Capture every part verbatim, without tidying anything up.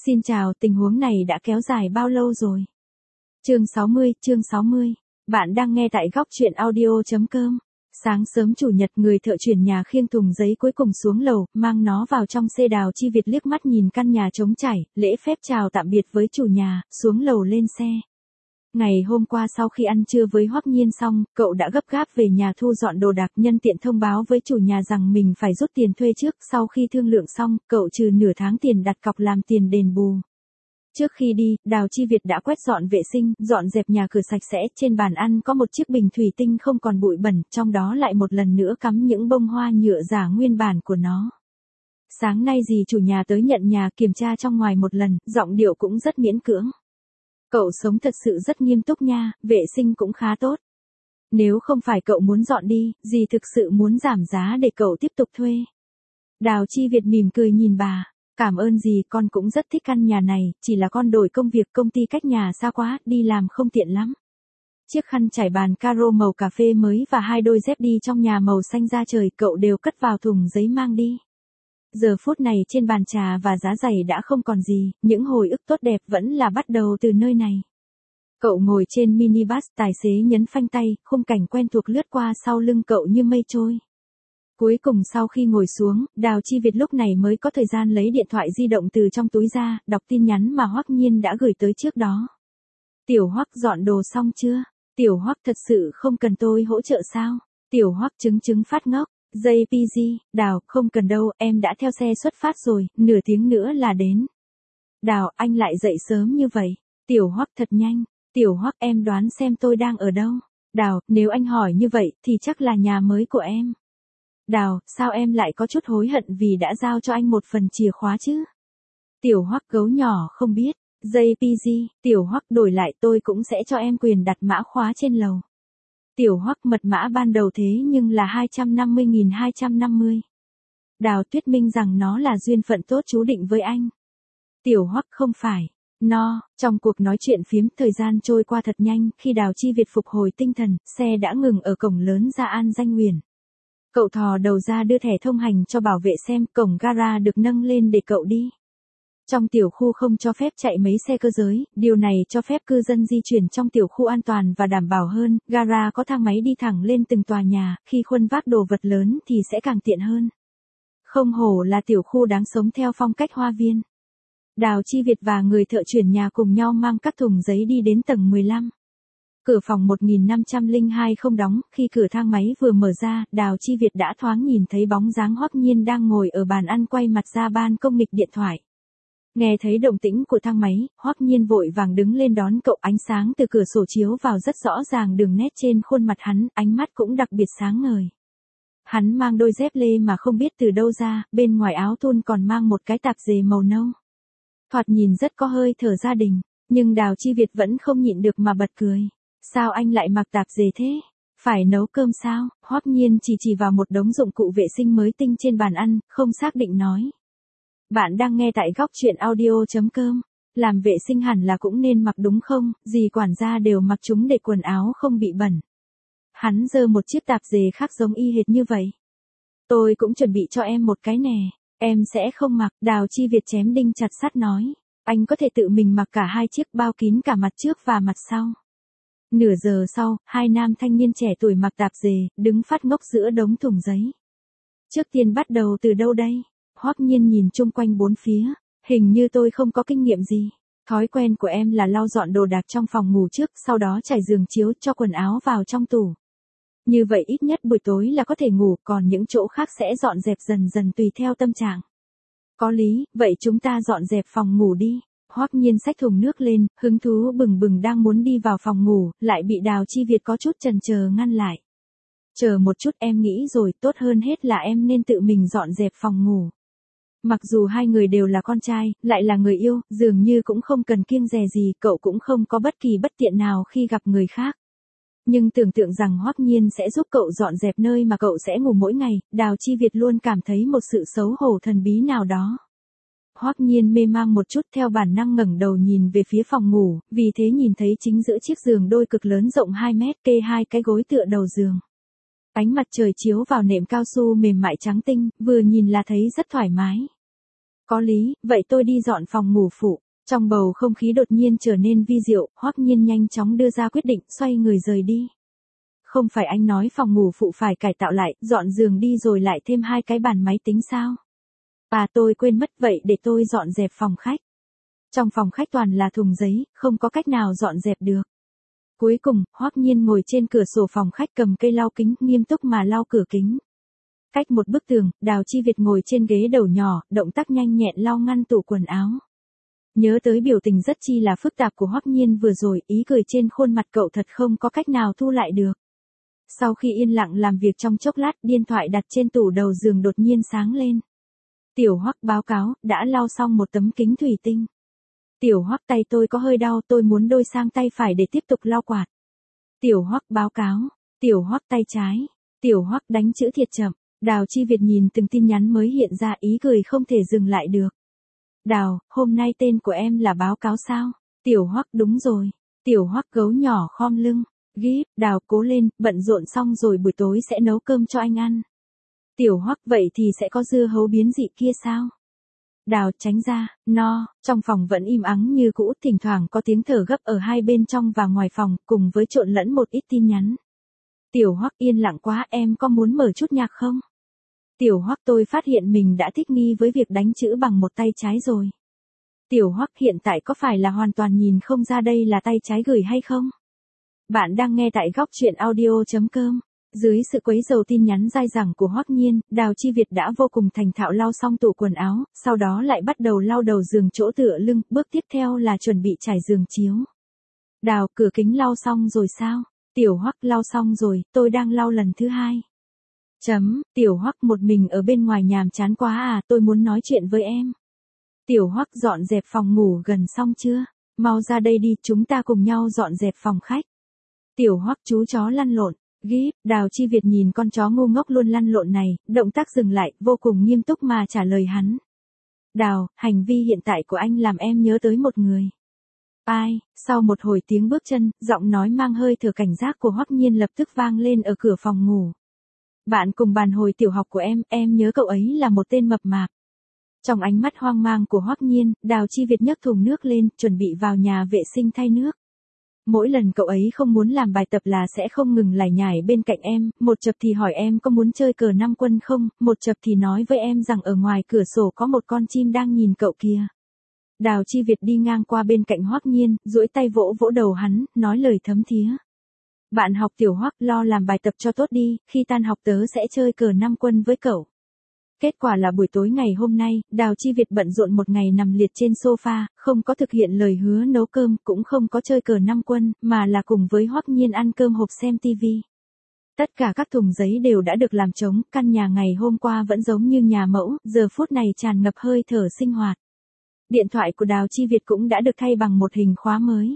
Xin chào, tình huống này đã kéo dài bao lâu rồi? Chương sáu mươi, chương sáu mươi. Bạn đang nghe tại góc truyện audio chấm com. Sáng sớm chủ nhật, người thợ chuyển nhà khiêng thùng giấy cuối cùng xuống lầu, mang nó vào trong xe. Đào Chi Việt liếc mắt nhìn căn nhà trống trải, lễ phép chào tạm biệt với chủ nhà, xuống lầu lên xe. Ngày hôm qua sau khi ăn trưa với Hoắc Nhiên xong, cậu đã gấp gáp về nhà thu dọn đồ đạc, nhân tiện thông báo với chủ nhà rằng mình phải rút tiền thuê trước. Sau khi thương lượng xong, cậu trừ nửa tháng tiền đặt cọc làm tiền đền bù. Trước khi đi, Đào Chi Việt đã quét dọn vệ sinh, dọn dẹp nhà cửa sạch sẽ. Trên bàn ăn có một chiếc bình thủy tinh không còn bụi bẩn, trong đó lại một lần nữa cắm những bông hoa nhựa giả nguyên bản của nó. Sáng nay dì chủ nhà tới nhận nhà, kiểm tra trong ngoài một lần, giọng điệu cũng rất miễn cưỡng. Cậu sống thật sự rất nghiêm túc nha, vệ sinh cũng khá tốt. Nếu không phải cậu muốn dọn đi, dì thực sự muốn giảm giá để cậu tiếp tục thuê. Đào Chi Việt mỉm cười nhìn bà. Cảm ơn dì, con cũng rất thích căn nhà này, chỉ là con đổi công việc, công ty cách nhà xa quá, đi làm không tiện lắm. Chiếc khăn trải bàn caro màu cà phê mới và hai đôi dép đi trong nhà màu xanh da trời cậu đều cất vào thùng giấy mang đi. Giờ phút này trên bàn trà và giá giày đã không còn gì, những hồi ức tốt đẹp vẫn là bắt đầu từ nơi này. Cậu ngồi trên minibus, tài xế nhấn phanh tay, khung cảnh quen thuộc lướt qua sau lưng cậu như mây trôi. Cuối cùng sau khi ngồi xuống, Đào Chi Việt lúc này mới có thời gian lấy điện thoại di động từ trong túi ra, đọc tin nhắn mà Hoắc Nhiên đã gửi tới trước đó. Tiểu Hoắc dọn đồ xong chưa? Tiểu Hoắc thật sự không cần tôi hỗ trợ sao? Tiểu Hoắc chứng chứng phát ngốc. gi pê giê, Đào, không cần đâu, em đã theo xe xuất phát rồi, nửa tiếng nữa là đến. Đào, anh lại dậy sớm như vậy. Tiểu Hoắc thật nhanh. Tiểu Hoắc, em đoán xem tôi đang ở đâu. Đào, nếu anh hỏi như vậy thì chắc là nhà mới của em. Đào, sao em lại có chút hối hận vì đã giao cho anh một phần chìa khóa chứ? Tiểu Hoắc gấu nhỏ không biết. gi pê giê, Tiểu Hoắc đổi lại tôi cũng sẽ cho em quyền đặt mã khóa trên lầu. Tiểu Hoắc mật mã ban đầu thế nhưng là hai trăm năm mươi nghìn hai trăm năm mươi. Đào thuyết minh rằng nó là duyên phận tốt chú định với anh. Tiểu Hoắc không phải. No, trong cuộc nói chuyện phiếm thời gian trôi qua thật nhanh, khi Đào Chi Việt phục hồi tinh thần, xe đã ngừng ở cổng lớn Gia An Danh Nguyền. Cậu thò đầu ra đưa thẻ thông hành cho bảo vệ xem, cổng gara được nâng lên để cậu đi. Trong tiểu khu không cho phép chạy mấy xe cơ giới, điều này cho phép cư dân di chuyển trong tiểu khu an toàn và đảm bảo hơn, gara có thang máy đi thẳng lên từng tòa nhà, khi khuân vác đồ vật lớn thì sẽ càng tiện hơn. Không hổ là tiểu khu đáng sống theo phong cách hoa viên. Đào Chi Việt và người thợ chuyển nhà cùng nhau mang các thùng giấy đi đến tầng mười lăm. Cửa phòng một nghìn năm trăm lẻ hai không đóng, khi cửa thang máy vừa mở ra, Đào Chi Việt đã thoáng nhìn thấy bóng dáng Hoắc Nhiên đang ngồi ở bàn ăn quay mặt ra ban công nghịch điện thoại. Nghe thấy động tĩnh của thang máy, Hoắc Nhiên vội vàng đứng lên đón cậu, ánh sáng từ cửa sổ chiếu vào rất rõ ràng đường nét trên khuôn mặt hắn, ánh mắt cũng đặc biệt sáng ngời. Hắn mang đôi dép lê mà không biết từ đâu ra, bên ngoài áo thun còn mang một cái tạp dề màu nâu. Thoạt nhìn rất có hơi thở gia đình, nhưng Đào Chi Việt vẫn không nhịn được mà bật cười. Sao anh lại mặc tạp dề thế? Phải nấu cơm sao? Hoắc Nhiên chỉ chỉ vào một đống dụng cụ vệ sinh mới tinh trên bàn ăn, không xác định nói. Bạn đang nghe tại góc truyện audio chấm com. Làm vệ sinh hẳn là cũng nên mặc đúng không? Dì quản gia đều mặc chúng để quần áo không bị bẩn. Hắn giơ một chiếc tạp dề khác giống y hệt như vậy. Tôi cũng chuẩn bị cho em một cái nè. Em sẽ không mặc. Đào Chi Việt chém đinh chặt sắt nói. Anh có thể tự mình mặc cả hai chiếc, bao kín cả mặt trước và mặt sau. Nửa giờ sau, hai nam thanh niên trẻ tuổi mặc tạp dề, đứng phát ngốc giữa đống thùng giấy. Trước tiên bắt đầu từ đâu đây? Hoắc Nhiên nhìn chung quanh bốn phía. Hình như tôi không có kinh nghiệm gì. Thói quen của em là lau dọn đồ đạc trong phòng ngủ trước, sau đó trải giường chiếu, cho quần áo vào trong tủ. Như vậy ít nhất buổi tối là có thể ngủ, còn những chỗ khác sẽ dọn dẹp dần dần tùy theo tâm trạng. Có lý, vậy chúng ta dọn dẹp phòng ngủ đi. Hoắc Nhiên xách thùng nước lên, hứng thú bừng bừng đang muốn đi vào phòng ngủ, lại bị Đào Chi Việt có chút chần chờ ngăn lại. Chờ một chút, em nghĩ rồi, tốt hơn hết là em nên tự mình dọn dẹp phòng ngủ. Mặc dù hai người đều là con trai, lại là người yêu, dường như cũng không cần kiêng dè gì, cậu cũng không có bất kỳ bất tiện nào khi gặp người khác. Nhưng tưởng tượng rằng Hoắc Nhiên sẽ giúp cậu dọn dẹp nơi mà cậu sẽ ngủ mỗi ngày, Đào Chi Việt luôn cảm thấy một sự xấu hổ thần bí nào đó. Hoắc Nhiên mê mang một chút, theo bản năng ngẩng đầu nhìn về phía phòng ngủ, vì thế nhìn thấy chính giữa chiếc giường đôi cực lớn rộng hai mét, kê hai cái gối tựa đầu giường. Ánh mặt trời chiếu vào nệm cao su mềm mại trắng tinh, vừa nhìn là thấy rất thoải mái. Có lý, vậy tôi đi dọn phòng ngủ phụ. Trong bầu không khí đột nhiên trở nên vi diệu, Hoắc Nhiên nhanh chóng đưa ra quyết định, xoay người rời đi. Không phải anh nói phòng ngủ phụ phải cải tạo lại, dọn giường đi rồi lại thêm hai cái bàn máy tính sao? À tôi quên mất, vậy để tôi dọn dẹp phòng khách. Trong phòng khách toàn là thùng giấy, không có cách nào dọn dẹp được. Cuối cùng, Hoắc Nhiên ngồi trên cửa sổ phòng khách cầm cây lau kính, nghiêm túc mà lau cửa kính. Cách một bức tường, Đào Chi Việt ngồi trên ghế đầu nhỏ, động tác nhanh nhẹn lau ngăn tủ quần áo. Nhớ tới biểu tình rất chi là phức tạp của Hoắc Nhiên vừa rồi, ý cười trên khuôn mặt cậu thật không có cách nào thu lại được. Sau khi yên lặng làm việc trong chốc lát, điện thoại đặt trên tủ đầu giường đột nhiên sáng lên. Tiểu Hoắc báo cáo, đã lau xong một tấm kính thủy tinh. Tiểu Hoắc tay tôi có hơi đau, tôi muốn đôi sang tay phải để tiếp tục lau quạt. Tiểu Hoắc báo cáo, Tiểu Hoắc tay trái. Tiểu Hoắc đánh chữ thiệt chậm. Đào Chi Việt nhìn từng tin nhắn mới hiện ra, ý cười không thể dừng lại được. Đào, hôm nay tên của em là báo cáo sao? Tiểu Hoắc đúng rồi. Tiểu Hoắc gấu nhỏ khom lưng. Gíp, Đào cố lên, bận rộn xong rồi buổi tối sẽ nấu cơm cho anh ăn. Tiểu Hoắc vậy thì sẽ có dưa hấu biến dị kia sao? Đào tránh ra, no, trong phòng vẫn im ắng như cũ, thỉnh thoảng có tiếng thở gấp ở hai bên trong và ngoài phòng, cùng với trộn lẫn một ít tin nhắn. Tiểu Hoắc yên lặng quá, em có muốn mở chút nhạc không? Tiểu Hoắc tôi phát hiện mình đã thích nghi với việc đánh chữ bằng một tay trái rồi. Tiểu Hoắc hiện tại có phải là hoàn toàn nhìn không ra đây là tay trái gửi hay không? Bạn đang nghe tại góc truyện audio chấm com. Dưới sự quấy rầy tin nhắn dai dẳng của Hoắc Nhiên, Đào Chi Việt đã vô cùng thành thạo lau xong tủ quần áo, sau đó lại bắt đầu lau đầu giường chỗ tựa lưng, bước tiếp theo là chuẩn bị trải giường chiếu. Đào, cửa kính lau xong rồi sao? Tiểu Hoắc lau xong rồi, tôi đang lau lần thứ hai. Chấm, Tiểu Hoắc một mình ở bên ngoài nhàm chán quá à, tôi muốn nói chuyện với em. Tiểu Hoắc dọn dẹp phòng ngủ gần xong chưa? Mau ra đây đi, chúng ta cùng nhau dọn dẹp phòng khách. Tiểu Hoắc chú chó lăn lộn. Gíp, Đào Chi Việt nhìn con chó ngu ngốc luôn lăn lộn này, động tác dừng lại, vô cùng nghiêm túc mà trả lời hắn. Đào, hành vi hiện tại của anh làm em nhớ tới một người. Ai? Sau một hồi tiếng bước chân, giọng nói mang hơi thở cảnh giác của Hoắc Nhiên lập tức vang lên ở cửa phòng ngủ. Bạn cùng bàn hồi tiểu học của em, em nhớ cậu ấy là một tên mập mạp. Trong ánh mắt hoang mang của Hoắc Nhiên, Đào Chi Việt nhấc thùng nước lên, chuẩn bị vào nhà vệ sinh thay nước. Mỗi lần cậu ấy không muốn làm bài tập là sẽ không ngừng lải nhải bên cạnh em, một chập thì hỏi em có muốn chơi cờ năm quân không, một chập thì nói với em rằng ở ngoài cửa sổ có một con chim đang nhìn cậu kìa. Đào Chi Việt đi ngang qua bên cạnh Hoắc Nhiên, duỗi tay vỗ vỗ đầu hắn, nói lời thấm thía. Bạn học Tiểu Hoắc, lo làm bài tập cho tốt đi, khi tan học tớ sẽ chơi cờ năm quân với cậu. Kết quả là buổi tối ngày hôm nay, Đào Chi Việt bận rộn một ngày nằm liệt trên sofa, không có thực hiện lời hứa nấu cơm, cũng không có chơi cờ năm quân, mà là cùng với Hoắc Nhiên ăn cơm hộp xem tivi. Tất cả các thùng giấy đều đã được làm trống, căn nhà ngày hôm qua vẫn giống như nhà mẫu, giờ phút này tràn ngập hơi thở sinh hoạt. Điện thoại của Đào Chi Việt cũng đã được thay bằng một hình khóa mới.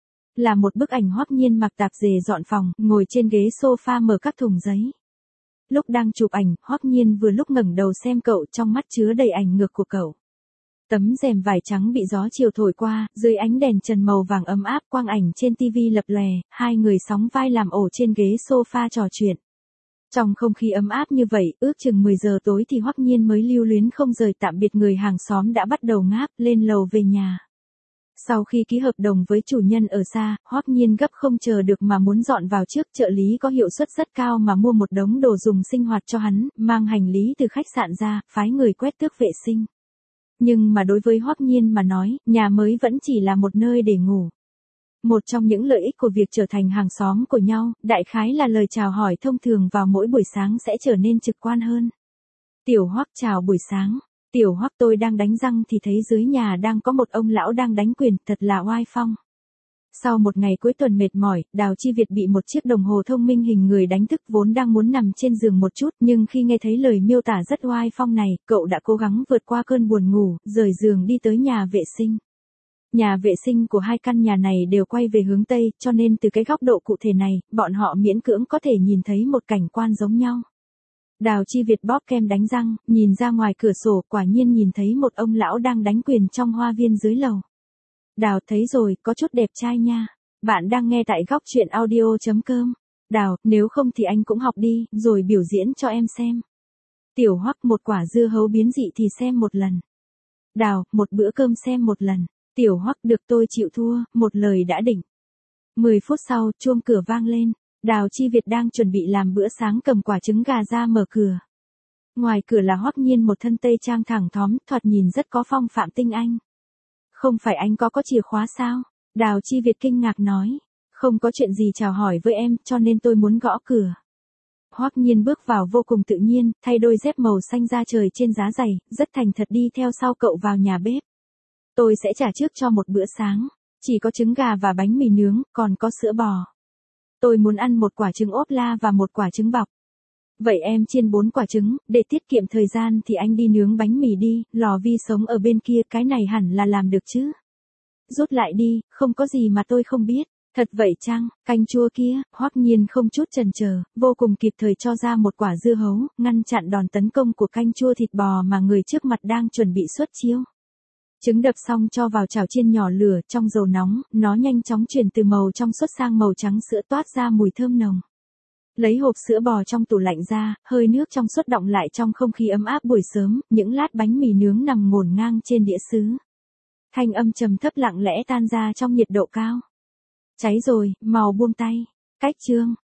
Là một bức ảnh Hoắc Nhiên mặc tạp dề dọn phòng, ngồi trên ghế sofa mở các thùng giấy. Lúc đang chụp ảnh, Hoắc Nhiên vừa lúc ngẩng đầu xem cậu, trong mắt chứa đầy ảnh ngược của cậu. Tấm rèm vải trắng bị gió chiều thổi qua, dưới ánh đèn trần màu vàng ấm áp, quang ảnh trên tivi lập lòe, hai người sóng vai làm ổ trên ghế sofa trò chuyện. Trong không khí ấm áp như vậy, ước chừng mười giờ tối thì Hoắc Nhiên mới lưu luyến không rời tạm biệt người hàng xóm đã bắt đầu ngáp, lên lầu về nhà. Sau khi ký hợp đồng với chủ nhân ở xa, Hoắc Nhiên gấp không chờ được mà muốn dọn vào trước, trợ lý có hiệu suất rất cao mà mua một đống đồ dùng sinh hoạt cho hắn, mang hành lý từ khách sạn ra, phái người quét tước vệ sinh. Nhưng mà đối với Hoắc Nhiên mà nói, nhà mới vẫn chỉ là một nơi để ngủ. Một trong những lợi ích của việc trở thành hàng xóm của nhau, đại khái là lời chào hỏi thông thường vào mỗi buổi sáng sẽ trở nên trực quan hơn. Tiểu Hoắc chào buổi sáng. Tiểu Hoắc tôi đang đánh răng thì thấy dưới nhà đang có một ông lão đang đánh quyền, thật là oai phong. Sau một ngày cuối tuần mệt mỏi, Đào Chi Việt bị một chiếc đồng hồ thông minh hình người đánh thức, vốn đang muốn nằm trên giường một chút, nhưng khi nghe thấy lời miêu tả rất oai phong này, cậu đã cố gắng vượt qua cơn buồn ngủ, rời giường đi tới nhà vệ sinh. Nhà vệ sinh của hai căn nhà này đều quay về hướng Tây, cho nên từ cái góc độ cụ thể này, bọn họ miễn cưỡng có thể nhìn thấy một cảnh quan giống nhau. Đào Chi Việt bóp kem đánh răng, nhìn ra ngoài cửa sổ, quả nhiên nhìn thấy một ông lão đang đánh quyền trong hoa viên dưới lầu. Đào thấy rồi, có chút đẹp trai nha. Bạn đang nghe tại góc truyện audio chấm com. Đào, nếu không thì anh cũng học đi, rồi biểu diễn cho em xem. Tiểu Hoắc một quả dưa hấu biến dị thì xem một lần. Đào, một bữa cơm xem một lần. Tiểu Hoắc, được, tôi chịu thua, một lời đã định. mười phút sau, chuông cửa vang lên. Đào Chi Việt đang chuẩn bị làm bữa sáng cầm quả trứng gà ra mở cửa. Ngoài cửa là Hoắc Nhiên một thân tây trang thẳng thóm, thoạt nhìn rất có phong phạm tinh anh. Không phải anh có có chìa khóa sao? Đào Chi Việt kinh ngạc nói. Không có chuyện gì chào hỏi với em, cho nên tôi muốn gõ cửa. Hoắc Nhiên bước vào vô cùng tự nhiên, thay đôi dép màu xanh da trời trên giá giày, rất thành thật đi theo sau cậu vào nhà bếp. Tôi sẽ trả trước cho một bữa sáng. Chỉ có trứng gà và bánh mì nướng, còn có sữa bò. Tôi muốn ăn một quả trứng ốp la và một quả trứng bọc. Vậy em chiên bốn quả trứng, để tiết kiệm thời gian thì anh đi nướng bánh mì đi, lò vi sống ở bên kia, cái này hẳn là làm được chứ. Rút lại đi, không có gì mà tôi không biết. Thật vậy chăng? Canh chua kia, Hoắc Nhiên không chút chần chờ, vô cùng kịp thời cho ra một quả dưa hấu, ngăn chặn đòn tấn công của canh chua thịt bò mà người trước mặt đang chuẩn bị xuất chiêu. Trứng đập xong cho vào chảo chiên nhỏ lửa, trong dầu nóng, nó nhanh chóng chuyển từ màu trong suốt sang màu trắng sữa, toát ra mùi thơm nồng. Lấy hộp sữa bò trong tủ lạnh ra, hơi nước trong suốt đọng lại trong không khí ấm áp buổi sớm, những lát bánh mì nướng nằm ngổn ngang trên đĩa sứ. Thanh âm trầm thấp lặng lẽ tan ra trong nhiệt độ cao. Cháy rồi, mau buông tay. Cách chương